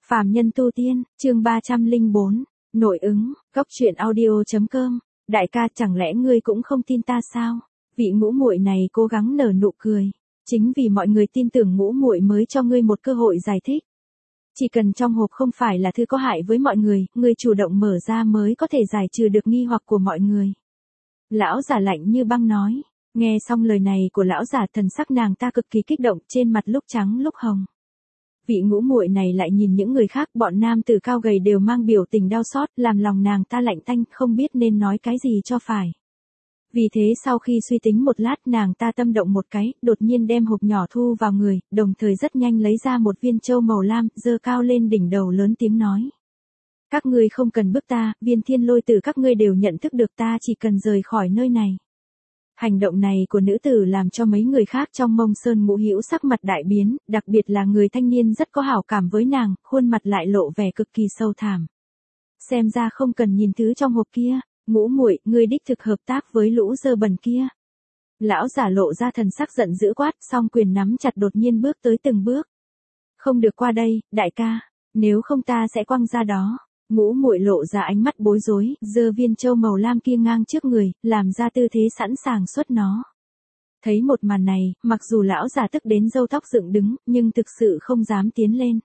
Phàm nhân tu tiên, chương 304, nội ứng, góc truyện audio.com. Đại ca, chẳng lẽ ngươi cũng không tin ta sao? Vị ngũ muội này cố gắng nở nụ cười. Chính vì mọi người tin tưởng ngũ muội mới cho ngươi một cơ hội giải thích. Chỉ cần trong hộp không phải là thứ có hại với mọi người, ngươi chủ động mở ra mới có thể giải trừ được nghi hoặc của mọi người. Lão giả lạnh như băng nói. Nghe xong lời này của lão giả, thần sắc nàng ta cực kỳ kích động, trên mặt lúc trắng lúc hồng. Vị ngũ muội này lại nhìn những người khác, bọn nam tử cao gầy đều mang biểu tình đau xót, làm lòng nàng ta lạnh tanh, không biết nên nói cái gì cho phải. Vì thế sau khi suy tính một lát, nàng ta tâm động một cái, đột nhiên đem hộp nhỏ thu vào người, đồng thời rất nhanh lấy ra một viên châu màu lam, giơ cao lên đỉnh đầu, lớn tiếng nói. Các ngươi không cần bức ta, viên thiên lôi tử các ngươi đều nhận thức được, ta chỉ cần rời khỏi nơi này. Hành động này của nữ tử làm cho mấy người khác trong Mông Sơn Ngũ Hữu sắc mặt đại biến, đặc biệt là người thanh niên rất có hảo cảm với nàng, khuôn mặt lại lộ vẻ cực kỳ sâu thẳm. Xem ra không cần nhìn thứ trong hộp kia, ngũ muội, ngươi đích thực hợp tác với lũ dơ bẩn kia. Lão giả lộ ra thần sắc giận dữ quát, song quyền nắm chặt, đột nhiên bước tới từng bước. Không được qua đây, đại ca, nếu không ta sẽ quăng ra đó. Ngũ muội lộ ra ánh mắt bối rối, giơ viên châu màu lam kia ngang trước người, làm ra tư thế sẵn sàng xuất nó. Thấy một màn này, mặc dù lão giả tức đến râu tóc dựng đứng, nhưng thực sự không dám tiến lên.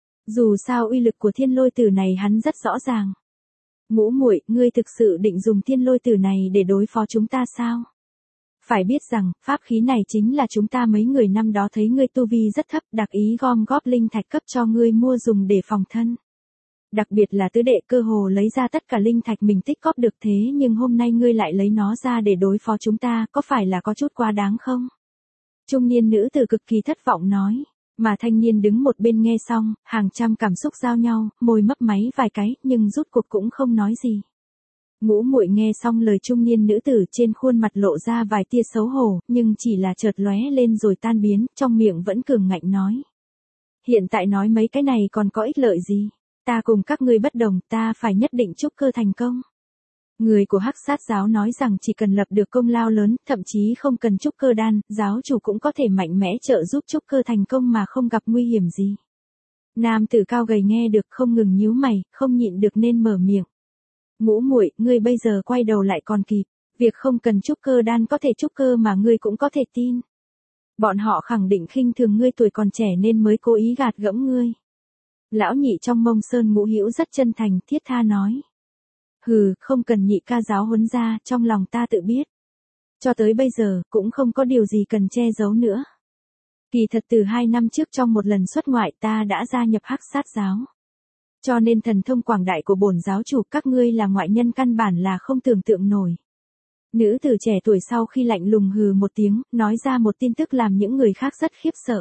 Dù sao uy lực của thiên lôi tử này hắn rất rõ ràng. Ngũ muội, ngươi thực sự định dùng thiên lôi tử này để đối phó chúng ta sao? Phải biết rằng, pháp khí này chính là chúng ta mấy người năm đó thấy ngươi tu vi rất thấp, đặc ý gom góp linh thạch cấp cho ngươi mua dùng để phòng thân. Đặc biệt là tứ đệ cơ hồ lấy ra tất cả linh thạch mình tích góp được, thế nhưng hôm nay ngươi lại lấy nó ra để đối phó chúng ta, có phải là có chút quá đáng không? Trung niên nữ tử cực kỳ thất vọng nói, mà thanh niên đứng một bên nghe xong, hàng trăm cảm xúc giao nhau, môi mấp máy vài cái, nhưng rút cuộc cũng không nói gì. Ngũ muội nghe xong lời trung niên nữ tử, trên khuôn mặt lộ ra vài tia xấu hổ, nhưng chỉ là chợt lóe lên rồi tan biến, trong miệng vẫn cường ngạnh nói. Hiện tại nói mấy cái này còn có ích lợi gì? Ta cùng các ngươi bất đồng, ta phải nhất định trúc cơ thành công. Người của Hắc Sát giáo nói rằng chỉ cần lập được công lao lớn, thậm chí không cần trúc cơ đan, giáo chủ cũng có thể mạnh mẽ trợ giúp trúc cơ thành công mà không gặp nguy hiểm gì. Nam tử cao gầy nghe được không ngừng nhíu mày, không nhịn được nên mở miệng. Ngũ muội, ngươi bây giờ quay đầu lại còn kịp, việc không cần trúc cơ đan có thể trúc cơ mà ngươi cũng có thể tin. Bọn họ khẳng định khinh thường ngươi tuổi còn trẻ nên mới cố ý gạt gẫm ngươi. Lão nhị trong Mông Sơn Ngũ Hữu rất chân thành, thiết tha nói. Hừ, không cần nhị ca giáo huấn ra, trong lòng ta tự biết. Cho tới bây giờ, cũng không có điều gì cần che giấu nữa. Kỳ thật từ 2 năm trước trong một lần xuất ngoại ta đã gia nhập Hắc Sát giáo. Cho nên thần thông quảng đại của bổn giáo chủ các ngươi là ngoại nhân căn bản là không tưởng tượng nổi. Nữ tử trẻ tuổi sau khi lạnh lùng hừ một tiếng, nói ra một tin tức làm những người khác rất khiếp sợ.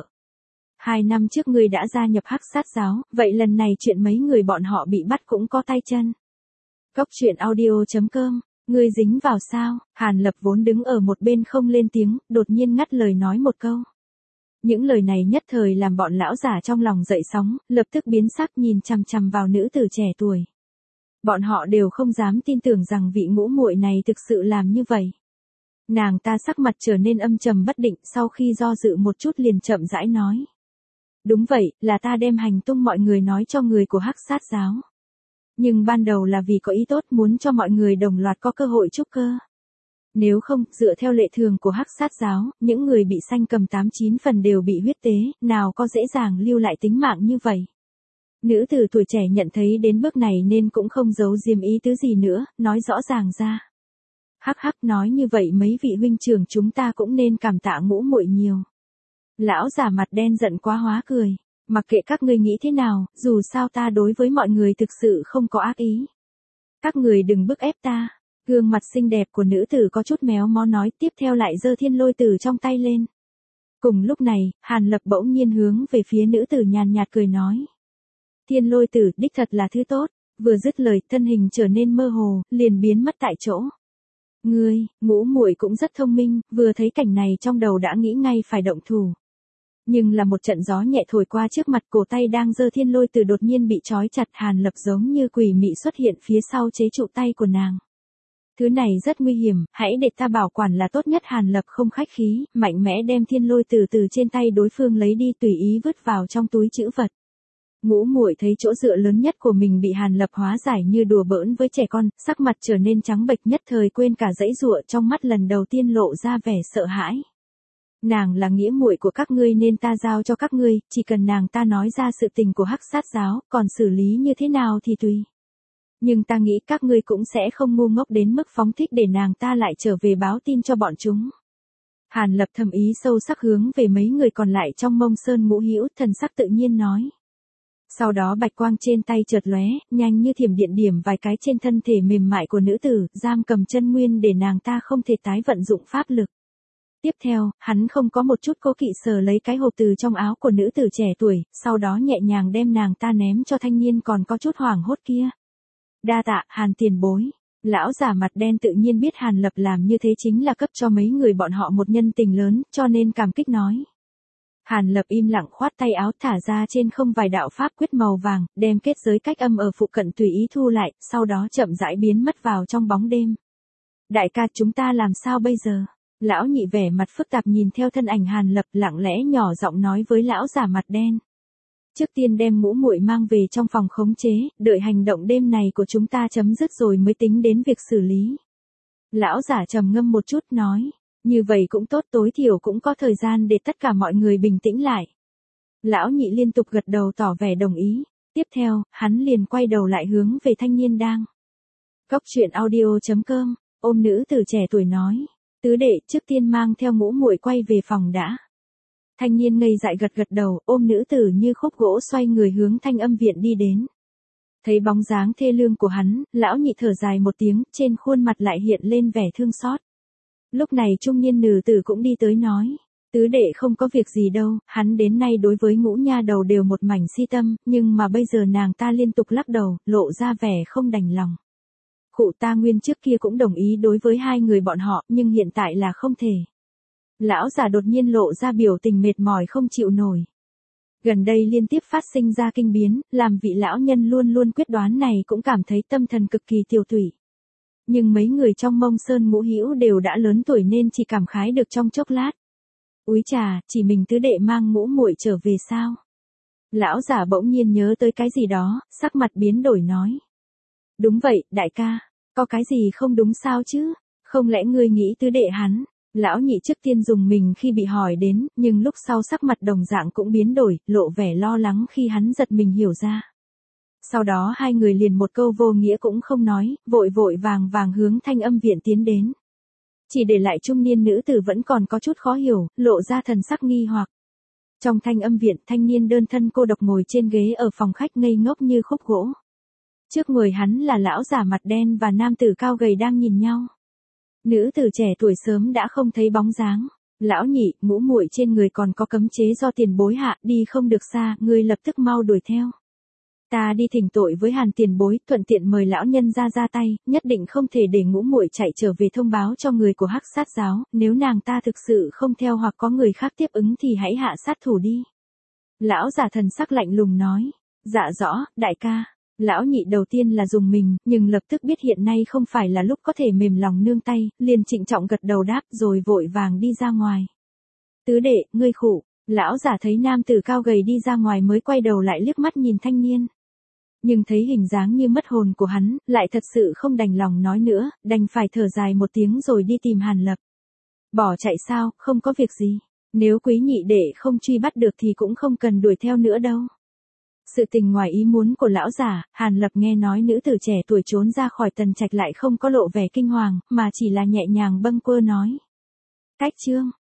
2 năm trước ngươi đã gia nhập Hắc Sát giáo, vậy lần này chuyện mấy người bọn họ bị bắt cũng có tay chân. Góc truyện audio.com, ngươi dính vào sao? Hàn Lập vốn đứng ở một bên không lên tiếng, đột nhiên ngắt lời nói một câu. Những lời này nhất thời làm bọn lão giả trong lòng dậy sóng, lập tức biến sắc nhìn chằm chằm vào nữ tử trẻ tuổi. Bọn họ đều không dám tin tưởng rằng vị ngũ muội này thực sự làm như vậy. Nàng ta sắc mặt trở nên âm trầm bất định, sau khi do dự một chút liền chậm rãi nói. Đúng vậy, là ta đem hành tung mọi người nói cho người của Hắc Sát giáo. Nhưng ban đầu là vì có ý tốt, muốn cho mọi người đồng loạt có cơ hội trúc cơ. Nếu không, dựa theo lệ thường của Hắc Sát giáo, những người bị sanh cầm 8-9 phần đều bị huyết tế, nào có dễ dàng lưu lại tính mạng như vậy. Nữ tử tuổi trẻ nhận thấy đến bước này nên cũng không giấu diếm ý tứ gì nữa, nói rõ ràng ra. Hắc hắc, nói như vậy mấy vị huynh trưởng chúng ta cũng nên cảm tạ ngũ muội nhiều. Lão giả mặt đen giận quá hóa cười. Mặc kệ các ngươi nghĩ thế nào, dù sao ta đối với mọi người thực sự không có ác ý. Các người đừng bức ép ta. Gương mặt xinh đẹp của nữ tử có chút méo mó nói, tiếp theo lại giơ thiên lôi tử trong tay lên. Cùng lúc này, Hàn Lập bỗng nhiên hướng về phía nữ tử nhàn nhạt cười nói. Thiên lôi tử đích thật là thứ tốt. Vừa dứt lời, thân hình trở nên mơ hồ, liền biến mất tại chỗ. Ngươi, ngũ muội cũng rất thông minh, vừa thấy cảnh này trong đầu đã nghĩ ngay phải động thủ. Nhưng là một trận gió nhẹ thổi qua trước mặt, cổ tay đang giơ thiên lôi tử đột nhiên bị trói chặt, Hàn Lập giống như quỷ mị xuất hiện phía sau chế trụ tay của nàng. Thứ này rất nguy hiểm, hãy để ta bảo quản là tốt nhất. Hàn Lập không khách khí, mạnh mẽ đem thiên lôi tử từ trên tay đối phương lấy đi, tùy ý vứt vào trong túi trữ vật. Ngũ Muội thấy chỗ dựa lớn nhất của mình bị Hàn Lập hóa giải như đùa bỡn với trẻ con, sắc mặt trở nên trắng bệch, nhất thời quên cả giãy giụa, trong mắt lần đầu tiên lộ ra vẻ sợ hãi. Nàng là nghĩa muội của các ngươi nên ta giao cho các ngươi, chỉ cần nàng ta nói ra sự tình của Hắc Sát giáo, còn xử lý như thế nào thì tùy. Nhưng ta nghĩ các ngươi cũng sẽ không ngu ngốc đến mức phóng thích để nàng ta lại trở về báo tin cho bọn chúng. Hàn Lập thầm ý sâu sắc hướng về mấy người còn lại trong Mông Sơn Ngũ Hữu, thần sắc tự nhiên nói. Sau đó bạch quang trên tay chợt lóe, nhanh như thiểm điện điểm vài cái trên thân thể mềm mại của nữ tử, giam cầm chân nguyên để nàng ta không thể tái vận dụng pháp lực. Tiếp theo, hắn không có một chút cố kỵ sờ lấy cái hộp từ trong áo của nữ tử trẻ tuổi, sau đó nhẹ nhàng đem nàng ta ném cho thanh niên còn có chút hoảng hốt kia. Đa tạ, Hàn tiền bối. Lão giả mặt đen tự nhiên biết Hàn Lập làm như thế chính là cấp cho mấy người bọn họ một nhân tình lớn, cho nên cảm kích nói. Hàn Lập im lặng khoát tay áo, thả ra trên không vài đạo pháp quyết màu vàng, đem kết giới cách âm ở phụ cận tùy ý thu lại, sau đó chậm rãi biến mất vào trong bóng đêm. Đại ca, chúng ta làm sao bây giờ? Lão nhị vẻ mặt phức tạp nhìn theo thân ảnh Hàn Lập, lặng lẽ nhỏ giọng nói với lão giả mặt đen. Trước tiên đem Ngũ Muội mang về trong phòng khống chế, đợi hành động đêm này của chúng ta chấm dứt rồi mới tính đến việc xử lý. Lão giả trầm ngâm một chút nói, như vậy cũng tốt, tối thiểu cũng có thời gian để tất cả mọi người bình tĩnh lại. Lão nhị liên tục gật đầu tỏ vẻ đồng ý, tiếp theo, hắn liền quay đầu lại hướng về thanh niên đang. Góc truyện audio.com, ôm nữ tử trẻ tuổi nói, tứ đệ trước tiên mang theo Ngũ Muội quay về phòng đã. Thanh niên ngây dại gật gật đầu, ôm nữ tử như khúc gỗ xoay người hướng Thanh Âm viện đi đến. Thấy bóng dáng thê lương của hắn, lão nhị thở dài một tiếng, trên khuôn mặt lại hiện lên vẻ thương xót. Lúc này trung niên nữ tử cũng đi tới nói, tứ đệ không có việc gì đâu, hắn đến nay đối với Ngũ nha đầu đều một mảnh si tâm, nhưng mà bây giờ nàng ta liên tục lắc đầu, lộ ra vẻ không đành lòng. Khụ, ta nguyên trước kia cũng đồng ý đối với hai người bọn họ, nhưng hiện tại là không thể. Lão già đột nhiên lộ ra biểu tình mệt mỏi không chịu nổi. Gần đây liên tiếp phát sinh ra kinh biến, làm vị lão nhân luôn luôn quyết đoán này cũng cảm thấy tâm thần cực kỳ tiêu tụy. Nhưng mấy người trong Mông Sơn Ngũ Hữu đều đã lớn tuổi nên chỉ cảm khái được trong chốc lát. Úi trà, chỉ mình tứ đệ mang Ngũ Muội trở về sao? Lão giả bỗng nhiên nhớ tới cái gì đó, sắc mặt biến đổi nói. Đúng vậy, đại ca, có cái gì không đúng sao chứ? Không lẽ ngươi nghĩ tứ đệ hắn? Lão nhị trước tiên dùng mình khi bị hỏi đến, nhưng lúc sau sắc mặt đồng dạng cũng biến đổi, lộ vẻ lo lắng khi hắn giật mình hiểu ra. Sau đó hai người liền một câu vô nghĩa cũng không nói, vội vội vàng vàng hướng Thanh Âm viện tiến đến. Chỉ để lại trung niên nữ tử vẫn còn có chút khó hiểu, lộ ra thần sắc nghi hoặc. Trong Thanh Âm viện, thanh niên đơn thân cô độc ngồi trên ghế ở phòng khách ngây ngốc như khúc gỗ. Trước người hắn là lão giả mặt đen và nam tử cao gầy đang nhìn nhau. Nữ tử trẻ tuổi sớm đã không thấy bóng dáng. Lão nhị, Ngũ Muội trên người còn có cấm chế do tiền bối hạ, đi không được xa, ngươi lập tức mau đuổi theo. Ta đi thỉnh tội với Hàn tiền bối, thuận tiện mời lão nhân ra tay, nhất định không thể để Ngũ Muội chạy trở về thông báo cho người của Hắc Sát giáo, nếu nàng ta thực sự không theo hoặc có người khác tiếp ứng thì hãy hạ sát thủ đi. Lão giả thần sắc lạnh lùng nói, dạ rõ, đại ca. Lão nhị đầu tiên là dùng mình, nhưng lập tức biết hiện nay không phải là lúc có thể mềm lòng nương tay, liền trịnh trọng gật đầu đáp rồi vội vàng đi ra ngoài. Tứ đệ, ngươi khụ, lão giả thấy nam tử cao gầy đi ra ngoài mới quay đầu lại liếc mắt nhìn thanh niên. Nhưng thấy hình dáng như mất hồn của hắn, lại thật sự không đành lòng nói nữa, đành phải thở dài một tiếng rồi đi tìm Hàn Lập. Bỏ chạy sao, không có việc gì, nếu quý nhị đệ không truy bắt được thì cũng không cần đuổi theo nữa đâu. Sự tình ngoài ý muốn của lão giả, Hàn Lập nghe nói nữ tử trẻ tuổi trốn ra khỏi Tần Trạch lại không có lộ vẻ kinh hoàng, mà chỉ là nhẹ nhàng bâng quơ nói. Cách chương.